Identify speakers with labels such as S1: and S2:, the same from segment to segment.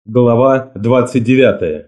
S1: Глава 29.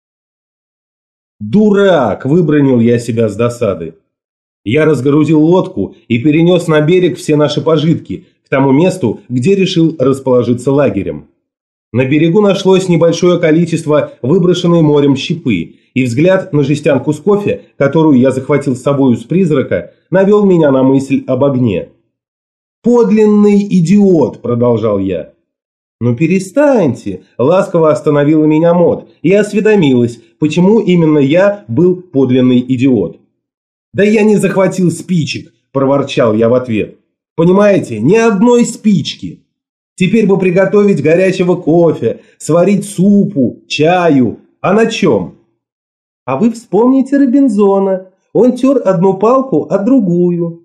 S1: «Дурак!» – выбронил я себя с досады. Я разгрузил лодку и перенес на берег все наши пожитки, к тому месту, где решил расположиться лагерем. На берегу нашлось небольшое количество выброшенной морем щепы, и взгляд на жестянку с кофе, которую я захватил с собою с призрака, навел меня на мысль об огне. «Подлинный идиот!» – продолжал я. «Ну перестаньте!» – ласково остановила меня Мот и осведомилась, почему именно я был подлинный идиот. «Да я не захватил спичек!» – проворчал я в ответ. «Понимаете, ни одной спички! Теперь бы приготовить горячего кофе, сварить супу, чаю. А на чем?» «А вы вспомните Робинзона. Он тер одну палку о другую».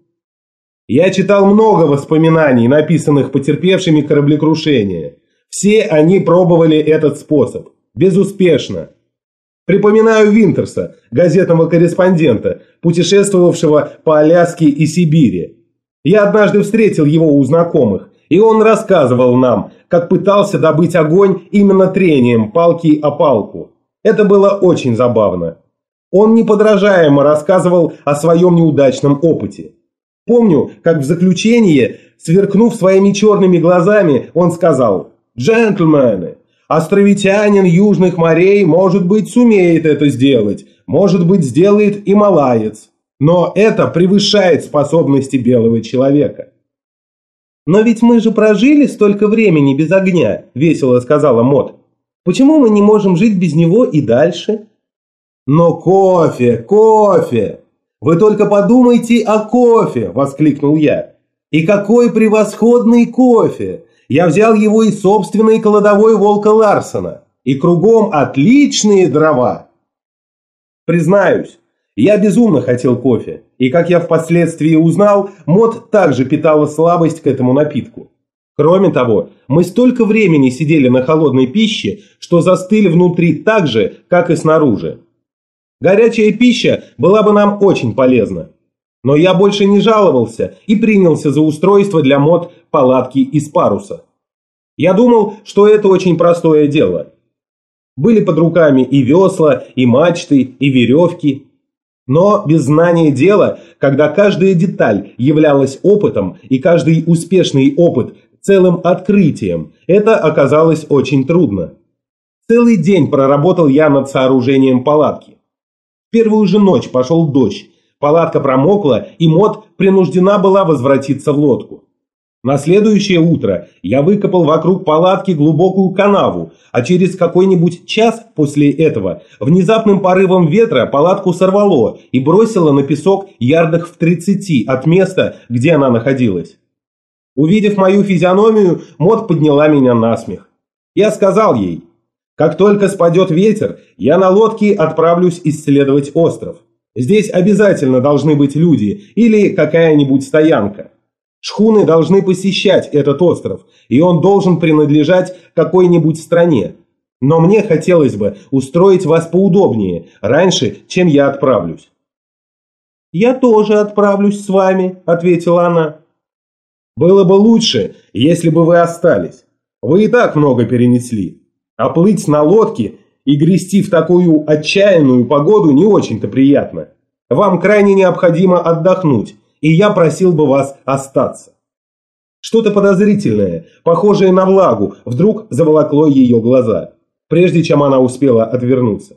S1: Я читал много воспоминаний, написанных потерпевшими кораблекрушение. Все они пробовали этот способ. Безуспешно. Припоминаю Винтерса, газетного корреспондента, путешествовавшего по Аляске и Сибири. Я однажды встретил его у знакомых, и он рассказывал нам, как пытался добыть огонь именно трением палки о палку. Это было очень забавно. Он неподражаемо рассказывал о своем неудачном опыте. Помню, как в заключение, сверкнув своими черными глазами, он сказал: «Джентльмены, островитянин южных морей, может быть, сумеет это сделать, может быть, сделает и малаец, но это превышает способности белого человека». «Но ведь мы же прожили столько времени без огня», – весело сказала Мот. «Почему мы не можем жить без него и дальше?» «Но кофе, кофе! Вы только подумайте о кофе!» – воскликнул я. «И какой превосходный кофе! Я взял его из собственной кладовой Волка Ларсена. И кругом отличные дрова!» Признаюсь, я безумно хотел кофе, и, как я впоследствии узнал, Мот также питала слабость к этому напитку. Кроме того, мы столько времени сидели на холодной пище, что застыли внутри так же, как и снаружи. Горячая пища была бы нам очень полезна. Но я больше не жаловался и принялся за устройство для Мот палатки из паруса. Я думал, что это очень простое дело. Были под руками и весла, и мачты, и веревки. Но без знания дела, когда каждая деталь являлась опытом и каждый успешный опыт целым открытием, это оказалось очень трудно. Целый день проработал я над сооружением палатки. В первую же ночь пошел дождь, палатка промокла, и Мот принуждена была возвратиться в лодку. На следующее утро я выкопал вокруг палатки глубокую канаву, а через какой-нибудь час после этого внезапным порывом ветра палатку сорвало и бросило на песок ярдах в 30 от места, где она находилась. Увидев мою физиономию, Мот подняла меня на смех. Я сказал ей: «Как только спадет ветер, я на лодке отправлюсь исследовать остров. Здесь обязательно должны быть люди или какая-нибудь стоянка. Шхуны должны посещать этот остров, и он должен принадлежать какой-нибудь стране. Но мне хотелось бы устроить вас поудобнее, раньше, чем я отправлюсь». «Я тоже отправлюсь с вами», — ответила она. «Было бы лучше, если бы вы остались. Вы и так много перенесли. А плыть на лодке и грести в такую отчаянную погоду не очень-то приятно. Вам крайне необходимо отдохнуть, и я просил бы вас остаться». Что-то подозрительное, похожее на влагу, вдруг заволокло ее глаза, прежде чем она успела отвернуться.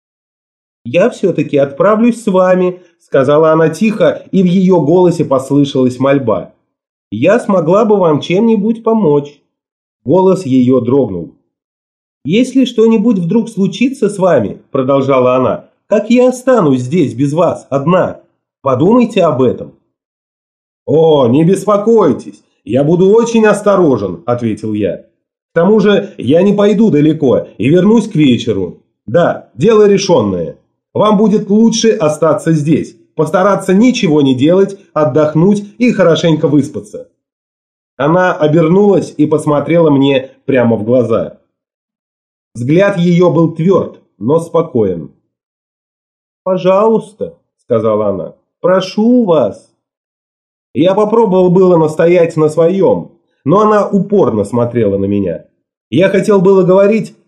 S1: «Я все-таки отправлюсь с вами», — сказала она тихо, и в ее голосе послышалась мольба. «Я смогла бы вам чем-нибудь помочь». Голос ее дрогнул. «Если что-нибудь вдруг случится с вами, — продолжала она, — как я останусь здесь без вас, одна? Подумайте об этом». «О, не беспокойтесь, я буду очень осторожен», — ответил я. «К тому же я не пойду далеко и вернусь к вечеру. Да, дело решенное. Вам будет лучше остаться здесь, постараться ничего не делать, отдохнуть и хорошенько выспаться». Она обернулась и посмотрела мне прямо в глаза. Взгляд ее был тверд, но спокоен. «Пожалуйста», — сказала она, — «прошу вас». Я попробовал было настоять на своем, но она упорно смотрела на меня. Я хотел было говорить: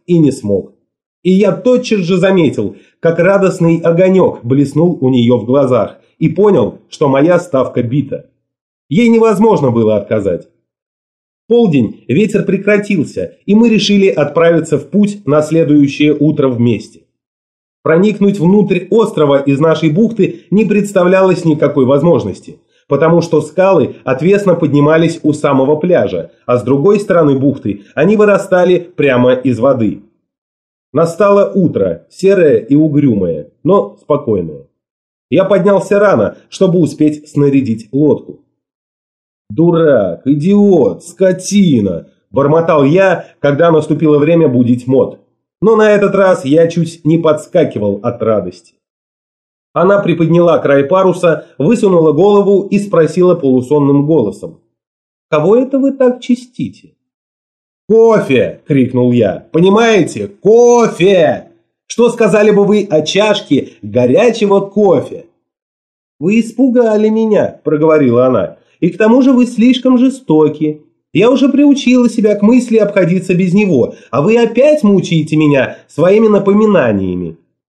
S1: и не смог. И я тотчас же заметил, как радостный огонек блеснул у нее в глазах, и понял, что моя ставка бита. Ей невозможно было отказать. В полдень ветер прекратился, и мы решили отправиться в путь на следующее утро вместе. Проникнуть внутрь острова из нашей бухты не представлялось никакой возможности, потому что скалы отвесно поднимались у самого пляжа, а с другой стороны бухты они вырастали прямо из воды. Настало утро, серое и угрюмое, но спокойное. Я поднялся рано, чтобы успеть снарядить лодку. «Дурак, идиот, скотина!» – бормотал я, когда наступило время будить Мот. Но на этот раз я чуть не подскакивал от радости. Она приподняла край паруса, высунула голову и спросила полусонным голосом: «Кого это вы так чистите?» «Кофе!» – крикнул я. «Понимаете? Кофе! Что сказали бы вы о чашке горячего кофе?» «Вы испугали меня», – проговорила она. «И к тому же вы слишком жестоки. Я уже приучила себя к мысли обходиться без него, а вы опять мучаете меня своими напоминаниями».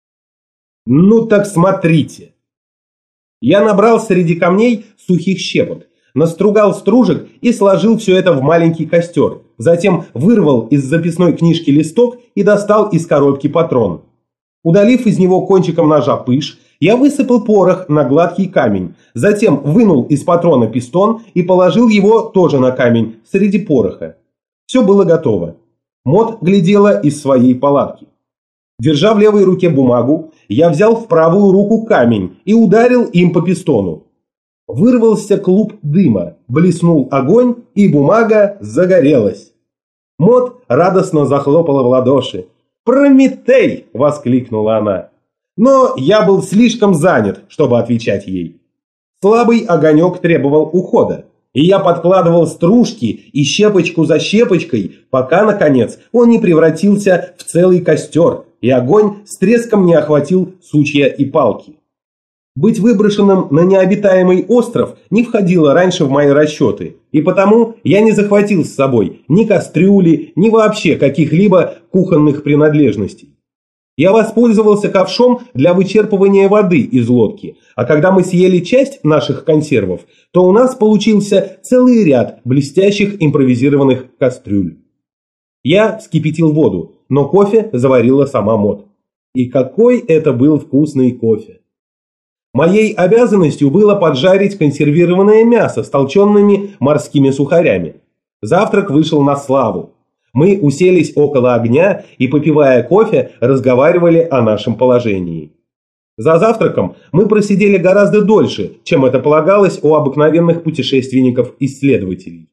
S1: «Ну так смотрите». Я набрал среди камней сухих щепок, настругал стружек и сложил все это в маленький костер. Затем вырвал из записной книжки листок и достал из коробки патрон. Удалив из него кончиком ножа пыш, я высыпал порох на гладкий камень, затем вынул из патрона пистон и положил его тоже на камень среди пороха. Все было готово. Мот глядела из своей палатки. Держа в левой руке бумагу, я взял в правую руку камень и ударил им по пистону. Вырвался клуб дыма, блеснул огонь, и бумага загорелась. Мот радостно захлопала в ладоши. «Прометей!» – воскликнула она. Но я был слишком занят, чтобы отвечать ей. Слабый огонек требовал ухода, и я подкладывал стружки и щепочку за щепочкой, пока, наконец, он не превратился в целый костер, и огонь с треском не охватил сучья и палки. Быть выброшенным на необитаемый остров не входило раньше в мои расчеты, и потому я не захватил с собой ни кастрюли, ни вообще каких-либо кухонных принадлежностей. Я воспользовался ковшом для вычерпывания воды из лодки, а когда мы съели часть наших консервов, то у нас получился целый ряд блестящих импровизированных кастрюль. Я вскипятил воду, но кофе заварила сама Мот. И какой это был вкусный кофе! Моей обязанностью было поджарить консервированное мясо с толчеными морскими сухарями. Завтрак вышел на славу. Мы уселись около огня и, попивая кофе, разговаривали о нашем положении. За завтраком мы просидели гораздо дольше, чем это полагалось у обыкновенных путешественников-исследователей.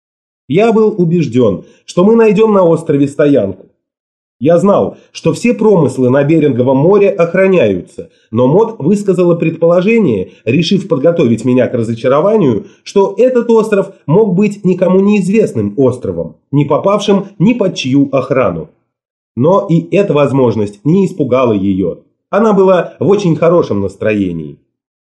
S1: Я был убежден, что мы найдем на острове стоянку. Я знал, что все промыслы на Беринговом море охраняются, но Мот высказала предположение, решив подготовить меня к разочарованию, что этот остров мог быть никому неизвестным островом, не попавшим ни под чью охрану. Но и эта возможность не испугала ее. Она была в очень хорошем настроении.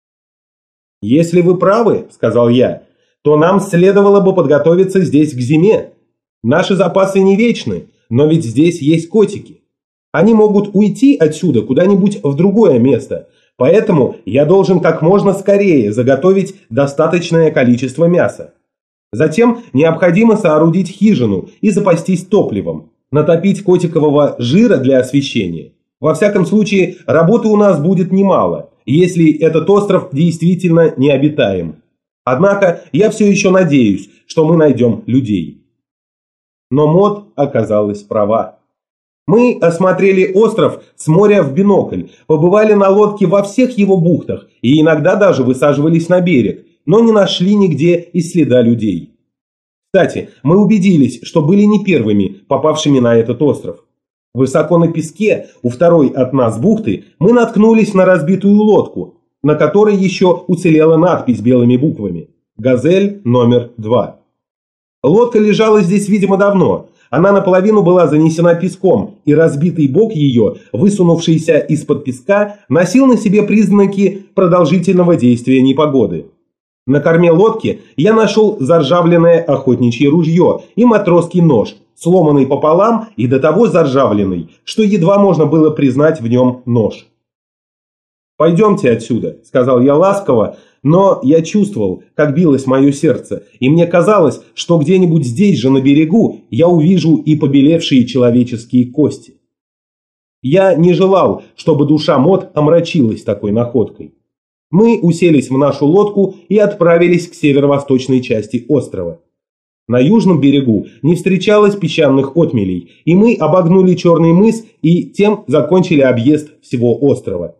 S1: «Если вы правы, — сказал я, — то нам следовало бы подготовиться здесь к зиме. Наши запасы не вечны. Но ведь здесь есть котики. Они могут уйти отсюда куда-нибудь в другое место, поэтому я должен как можно скорее заготовить достаточное количество мяса. Затем необходимо соорудить хижину и запастись топливом, натопить котикового жира для освещения. Во всяком случае, работы у нас будет немало, если этот остров действительно необитаем. Однако я все еще надеюсь, что мы найдем людей». Но Мот оказалась права. Мы осмотрели остров с моря в бинокль, побывали на лодке во всех его бухтах и иногда даже высаживались на берег, но не нашли нигде и следа людей. Кстати, мы убедились, что были не первыми, попавшими на этот остров. Высоко на песке, у второй от нас бухты, мы наткнулись на разбитую лодку, на которой еще уцелела надпись белыми буквами «Газель номер 2». Лодка лежала здесь, видимо, давно. Она наполовину была занесена песком, и разбитый бок ее, высунувшийся из-под песка, носил на себе признаки продолжительного действия непогоды. На корме лодки я нашел заржавленное охотничье ружье и матросский нож, сломанный пополам и до того заржавленный, что едва можно было признать в нем нож. «Пойдемте отсюда», – сказал я ласково, но я чувствовал, как билось мое сердце, и мне казалось, что где-нибудь здесь же на берегу я увижу и побелевшие человеческие кости. Я не желал, чтобы душа Мод омрачилась такой находкой. Мы уселись в нашу лодку и отправились к северо-восточной части острова. На южном берегу не встречалось песчаных отмелей, и мы обогнули Черный мыс и тем закончили объезд всего острова.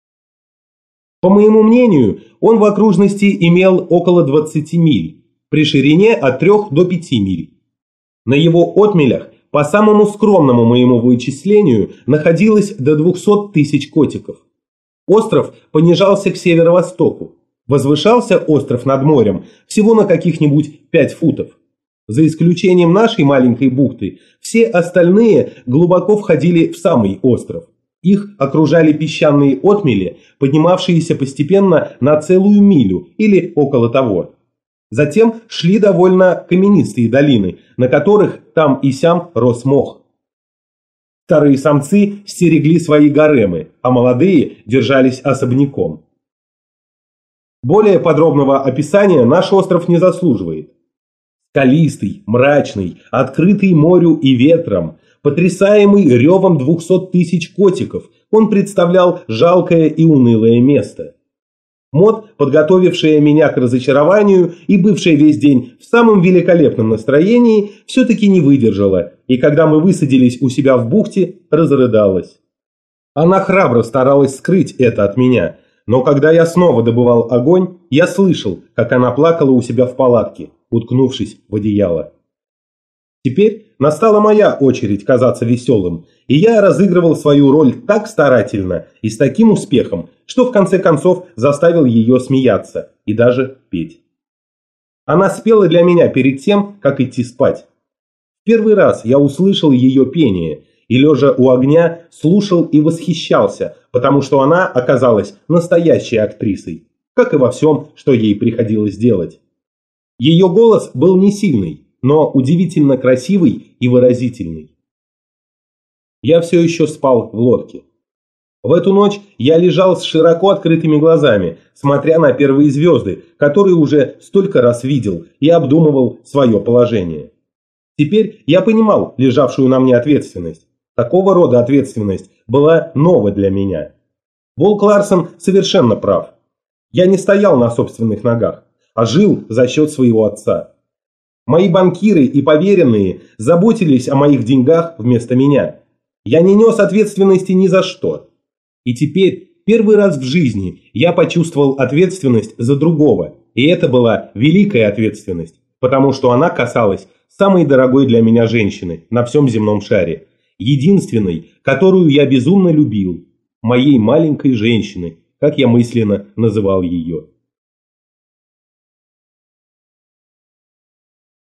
S1: По моему мнению, он в окружности имел около 20 миль, при ширине от 3 до 5 миль. На его отмелях, по самому скромному моему вычислению, находилось до 200 тысяч котиков. Остров понижался к северо-востоку. Возвышался остров над морем всего на каких-нибудь 5 футов. За исключением нашей маленькой бухты, все остальные глубоко входили в самый остров. Их окружали песчаные отмели, поднимавшиеся постепенно на целую милю или около того. Затем шли довольно каменистые долины, на которых там и сям рос мох. Старые самцы стерегли свои гаремы, а молодые держались особняком. Более подробного описания наш остров не заслуживает. Скалистый, мрачный, открытый морю и ветром, потрясаемый ревом 200 тысяч котиков, он представлял жалкое и унылое место. Мод, подготовившая меня к разочарованию и бывшая весь день в самом великолепном настроении, все-таки не выдержала, и когда мы высадились у себя в бухте, разрыдалась. Она храбро старалась скрыть это от меня, но когда я снова добывал огонь, я слышал, как она плакала у себя в палатке, уткнувшись в одеяло. Теперь настала моя очередь казаться веселым, и я разыгрывал свою роль так старательно и с таким успехом, что в конце концов заставил ее смеяться и даже петь. Она спела для меня перед тем, как идти спать. В первый раз я услышал ее пение, и лежа у огня слушал и восхищался, потому что она оказалась настоящей актрисой, как и во всем, что ей приходилось делать. Ее голос был не сильный, но удивительно красивый и выразительный. Я все еще спал в лодке. В эту ночь я лежал с широко открытыми глазами, смотря на первые звезды, которые уже столько раз видел, и обдумывал свое положение. Теперь я понимал лежавшую на мне ответственность. Такого рода ответственность была нова для меня. Волк Ларсон совершенно прав. Я не стоял на собственных ногах, а жил за счет своего отца. Мои банкиры и поверенные заботились о моих деньгах вместо меня. Я не нес ответственности ни за что. И теперь, первый раз в жизни, я почувствовал ответственность за другого. И это была великая ответственность, потому что она касалась самой дорогой для меня женщины на всем земном шаре. Единственной, которую я безумно любил. Моей маленькой женщины, как я мысленно называл ее.